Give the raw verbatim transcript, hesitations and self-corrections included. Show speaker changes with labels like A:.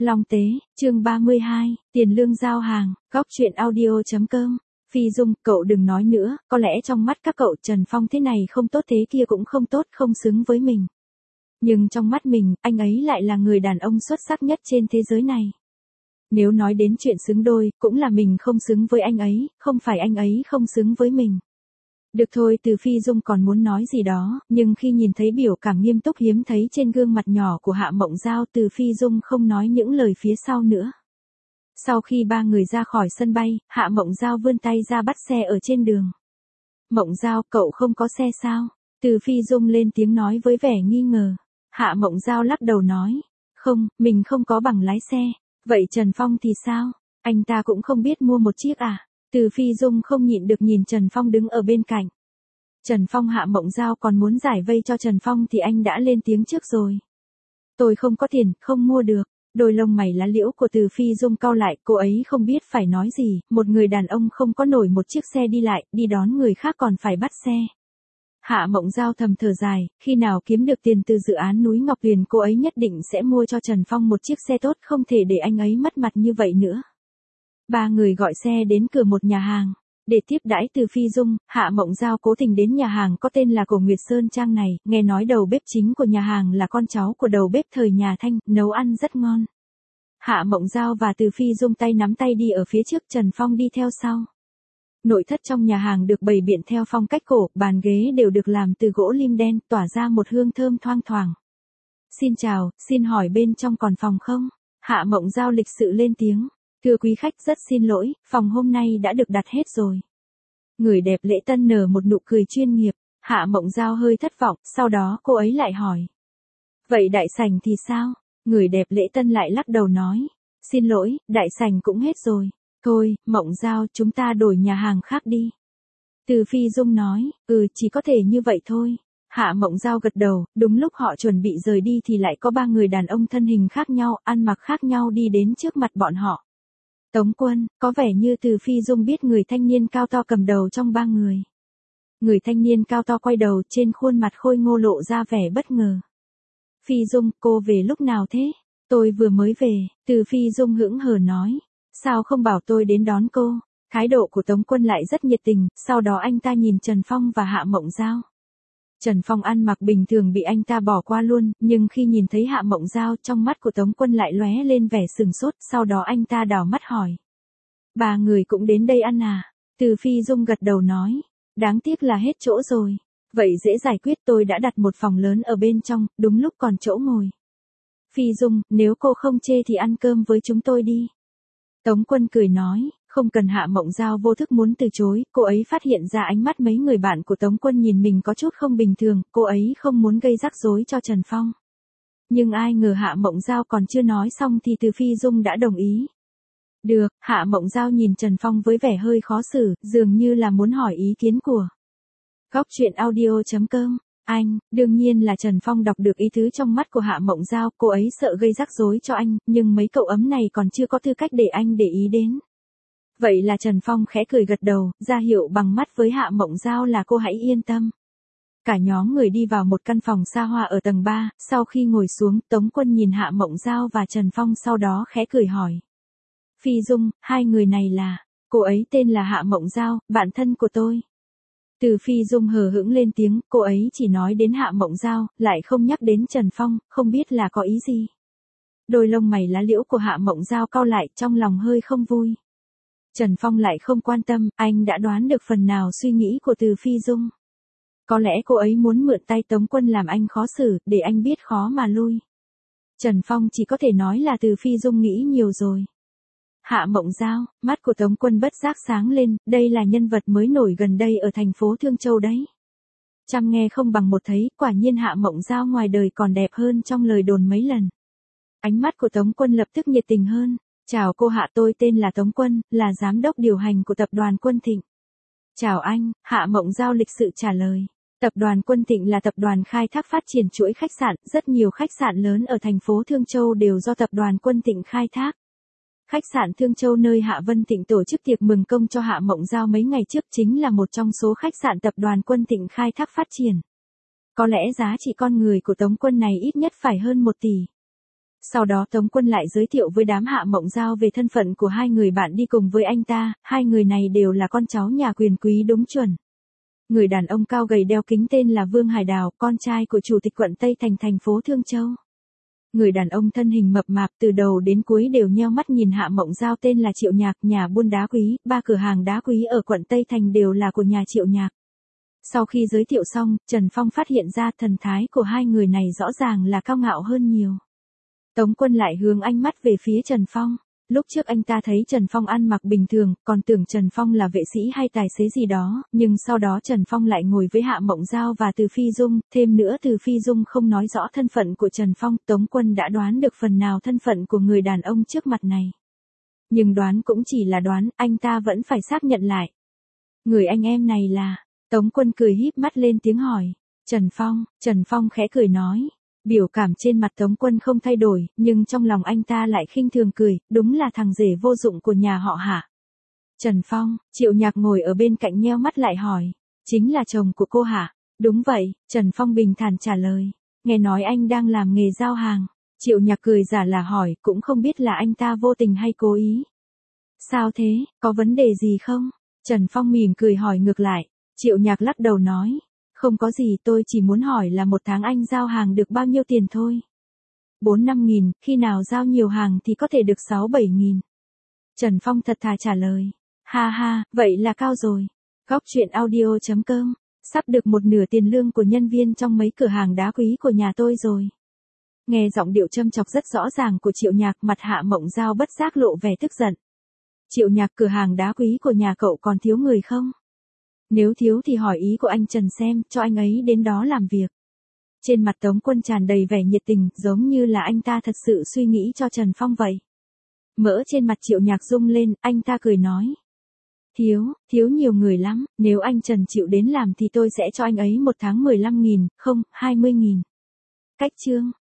A: Long Tế, chương ba mươi hai, tiền lương giao hàng, góc chuyện audio.com. Phi Dung, cậu đừng nói nữa, có lẽ trong mắt các cậu Trần Phong thế này không tốt thế kia cũng không tốt, không xứng với mình. Nhưng trong mắt mình, anh ấy lại là người đàn ông xuất sắc nhất trên thế giới này. Nếu nói đến chuyện xứng đôi, cũng là mình không xứng với anh ấy, không phải anh ấy không xứng với mình. Được thôi, Từ Phi Dung còn muốn nói gì đó, nhưng khi nhìn thấy biểu cảm nghiêm túc hiếm thấy trên gương mặt nhỏ của Hạ Mộng Giao, Từ Phi Dung không nói những lời phía sau nữa. Sau khi ba người ra khỏi sân bay, Hạ Mộng Giao vươn tay ra bắt xe ở trên đường. Mộng Giao, cậu không có xe sao? Từ Phi Dung lên tiếng nói với vẻ nghi ngờ. Hạ Mộng Giao lắc đầu nói. Không, mình không có bằng lái xe. Vậy Trần Phong thì sao? Anh ta cũng không biết mua một chiếc à? Từ Phi Dung không nhịn được nhìn Trần Phong đứng ở bên cạnh. Trần Phong, Hạ Mộng Giao còn muốn giải vây cho Trần Phong thì anh đã lên tiếng trước rồi. Tôi không có tiền, không mua được. Đôi lông mày lá liễu của Từ Phi Dung cau lại, cô ấy không biết phải nói gì, một người đàn ông không có nổi một chiếc xe đi lại, đi đón người khác còn phải bắt xe. Hạ Mộng Giao thầm thở dài, khi nào kiếm được tiền từ dự án núi Ngọc Tuyền cô ấy nhất định sẽ mua cho Trần Phong một chiếc xe tốt, không thể để anh ấy mất mặt như vậy nữa. Ba người gọi xe đến cửa một nhà hàng. Để tiếp đãi Từ Phi Dung, Hạ Mộng Giao cố tình đến nhà hàng có tên là Cổ Nguyệt Sơn Trang này, nghe nói đầu bếp chính của nhà hàng là con cháu của đầu bếp thời nhà Thanh, nấu ăn rất ngon. Hạ Mộng Giao và Từ Phi Dung tay nắm tay đi ở phía trước, Trần Phong đi theo sau. Nội thất trong nhà hàng được bày biện theo phong cách cổ, bàn ghế đều được làm từ gỗ lim đen, tỏa ra một hương thơm thoang thoảng. Xin chào, xin hỏi bên trong còn phòng không? Hạ Mộng Giao lịch sự lên tiếng. Thưa quý khách, rất xin lỗi, phòng hôm nay đã được đặt hết rồi. Người đẹp lễ tân nở một nụ cười chuyên nghiệp. Hạ Mộng Giao hơi thất vọng, sau đó cô ấy lại hỏi. Vậy đại sảnh thì sao? Người đẹp lễ tân lại lắc đầu nói. Xin lỗi, đại sảnh cũng hết rồi. Thôi, Mộng Giao, chúng ta đổi nhà hàng khác đi. Từ Phi Dung nói, ừ, chỉ có thể như vậy thôi. Hạ Mộng Giao gật đầu, đúng lúc họ chuẩn bị rời đi thì lại có ba người đàn ông thân hình khác nhau, ăn mặc khác nhau đi đến trước mặt bọn họ. Tống Quân, có vẻ như Từ Phi Dung biết người thanh niên cao to cầm đầu trong ba người. Người thanh niên cao to quay đầu, trên khuôn mặt khôi ngô lộ ra vẻ bất ngờ. Phi Dung, cô về lúc nào thế? Tôi vừa mới về, Từ Phi Dung hững hờ nói. Sao không bảo tôi đến đón cô? Thái độ của Tống Quân lại rất nhiệt tình, sau đó anh ta nhìn Trần Phong và Hạ Mộng Giao. Trần Phong ăn mặc bình thường bị anh ta bỏ qua luôn, nhưng khi nhìn thấy Hạ Mộng Giao, trong mắt của Tống Quân lại lóe lên vẻ sừng sốt, sau đó anh ta đảo mắt hỏi. Ba người cũng đến đây ăn à? Từ Phi Dung gật đầu nói. Đáng tiếc là hết chỗ rồi. Vậy dễ giải quyết, tôi đã đặt một phòng lớn ở bên trong, đúng lúc còn chỗ ngồi. Phi Dung, nếu cô không chê thì ăn cơm với chúng tôi đi. Tống Quân cười nói. Không cần. Hạ Mộng Giao vô thức muốn từ chối, cô ấy phát hiện ra ánh mắt mấy người bạn của Tống Quân nhìn mình có chút không bình thường, cô ấy không muốn gây rắc rối cho Trần Phong. Nhưng ai ngờ Hạ Mộng Giao còn chưa nói xong thì Từ Phi Dung đã đồng ý. Được, Hạ Mộng Giao nhìn Trần Phong với vẻ hơi khó xử, dường như là muốn hỏi ý kiến của góc chuyện audio.com. Anh, đương nhiên là Trần Phong đọc được ý tứ trong mắt của Hạ Mộng Giao, cô ấy sợ gây rắc rối cho anh, nhưng mấy cậu ấm này còn chưa có tư cách để anh để ý đến. Vậy là Trần Phong khẽ cười gật đầu, ra hiệu bằng mắt với Hạ Mộng Giao là cô hãy yên tâm. Cả nhóm người đi vào một căn phòng xa hoa ở tầng ba, sau khi ngồi xuống, Tống Quân nhìn Hạ Mộng Giao và Trần Phong sau đó khẽ cười hỏi. Phi Dung, hai người này là, cô ấy tên là Hạ Mộng Giao, bạn thân của tôi. Từ Phi Dung hờ hững lên tiếng, cô ấy chỉ nói đến Hạ Mộng Giao, lại không nhắc đến Trần Phong, không biết là có ý gì. Đôi lông mày lá liễu của Hạ Mộng Giao cau lại, trong lòng hơi không vui. Trần Phong lại không quan tâm, anh đã đoán được phần nào suy nghĩ của Từ Phi Dung. Có lẽ cô ấy muốn mượn tay Tống Quân làm anh khó xử, để anh biết khó mà lui. Trần Phong chỉ có thể nói là Từ Phi Dung nghĩ nhiều rồi. Hạ Mộng Giao, mắt của Tống Quân bất giác sáng lên, đây là nhân vật mới nổi gần đây ở thành phố Thương Châu đấy. Trăm nghe không bằng một thấy, quả nhiên Hạ Mộng Giao ngoài đời còn đẹp hơn trong lời đồn mấy lần. Ánh mắt của Tống Quân lập tức nhiệt tình hơn. Chào cô Hạ, tôi tên là Tống Quân, là giám đốc điều hành của tập đoàn Quân Thịnh. Chào anh, Hạ Mộng Giao lịch sự trả lời. Tập đoàn Quân Thịnh là tập đoàn khai thác phát triển chuỗi khách sạn, rất nhiều khách sạn lớn ở thành phố Thương Châu đều do tập đoàn Quân Thịnh khai thác. Khách sạn Thương Châu nơi Hạ Vân Thịnh tổ chức tiệc mừng công cho Hạ Mộng Giao mấy ngày trước chính là một trong số khách sạn tập đoàn Quân Thịnh khai thác phát triển. Có lẽ giá trị con người của Tống Quân này ít nhất phải hơn một tỷ. Sau đó Tống Quân lại giới thiệu với đám Hạ Mộng Giao về thân phận của hai người bạn đi cùng với anh ta, hai người này đều là con cháu nhà quyền quý đúng chuẩn. Người đàn ông cao gầy đeo kính tên là Vương Hải Đào, con trai của chủ tịch quận Tây Thành thành phố Thương Châu. Người đàn ông thân hình mập mạp từ đầu đến cuối đều nheo mắt nhìn Hạ Mộng Giao tên là Triệu Nhạc, nhà buôn đá quý, ba cửa hàng đá quý ở quận Tây Thành đều là của nhà Triệu Nhạc. Sau khi giới thiệu xong, Trần Phong phát hiện ra thần thái của hai người này rõ ràng là cao ngạo hơn nhiều. Tống Quân lại hướng ánh mắt về phía Trần Phong. Lúc trước anh ta thấy Trần Phong ăn mặc bình thường, còn tưởng Trần Phong là vệ sĩ hay tài xế gì đó, nhưng sau đó Trần Phong lại ngồi với Hạ Mộng Giao và Từ Phi Dung, thêm nữa Từ Phi Dung không nói rõ thân phận của Trần Phong, Tống Quân đã đoán được phần nào thân phận của người đàn ông trước mặt này. Nhưng đoán cũng chỉ là đoán, anh ta vẫn phải xác nhận lại. Người anh em này là, Tống Quân cười híp mắt lên tiếng hỏi, Trần Phong, Trần Phong khẽ cười nói. Biểu cảm trên mặt Tống Quân không thay đổi, nhưng trong lòng anh ta lại khinh thường cười, đúng là thằng rể vô dụng của nhà họ Hạ. Trần Phong, Triệu Nhạc ngồi ở bên cạnh nheo mắt lại hỏi, chính là chồng của cô hả? Đúng vậy, Trần Phong bình thản trả lời, nghe nói anh đang làm nghề giao hàng. Triệu Nhạc cười giả là hỏi, cũng không biết là anh ta vô tình hay cố ý. Sao thế, có vấn đề gì không? Trần Phong mỉm cười hỏi ngược lại, Triệu Nhạc lắc đầu nói. Không có gì, tôi chỉ muốn hỏi là một tháng anh giao hàng được bao nhiêu tiền thôi. Bốn năm nghìn, khi nào giao nhiều hàng thì có thể được sáu bảy nghìn. Trần Phong thật thà trả lời. Ha ha, vậy là cao rồi. Góc truyện audio chấm com. Sắp được một nửa tiền lương của nhân viên trong mấy cửa hàng đá quý của nhà tôi rồi. Nghe giọng điệu châm chọc rất rõ ràng của Triệu Nhạc, mặt Hạ Mộng Giao bất giác lộ vẻ tức giận. Triệu Nhạc, cửa hàng đá quý của nhà cậu còn thiếu người không? Nếu thiếu thì hỏi ý của anh Trần xem, cho anh ấy đến đó làm việc. Trên mặt Tống Quân tràn đầy vẻ nhiệt tình, giống như là anh ta thật sự suy nghĩ cho Trần Phong vậy. Mỡ trên mặt Triệu Nhạc rung lên, anh ta cười nói. Thiếu, thiếu nhiều người lắm, nếu anh Trần chịu đến làm thì tôi sẽ cho anh ấy một tháng mười lăm nghìn, không, hai mươi nghìn. Cách chương.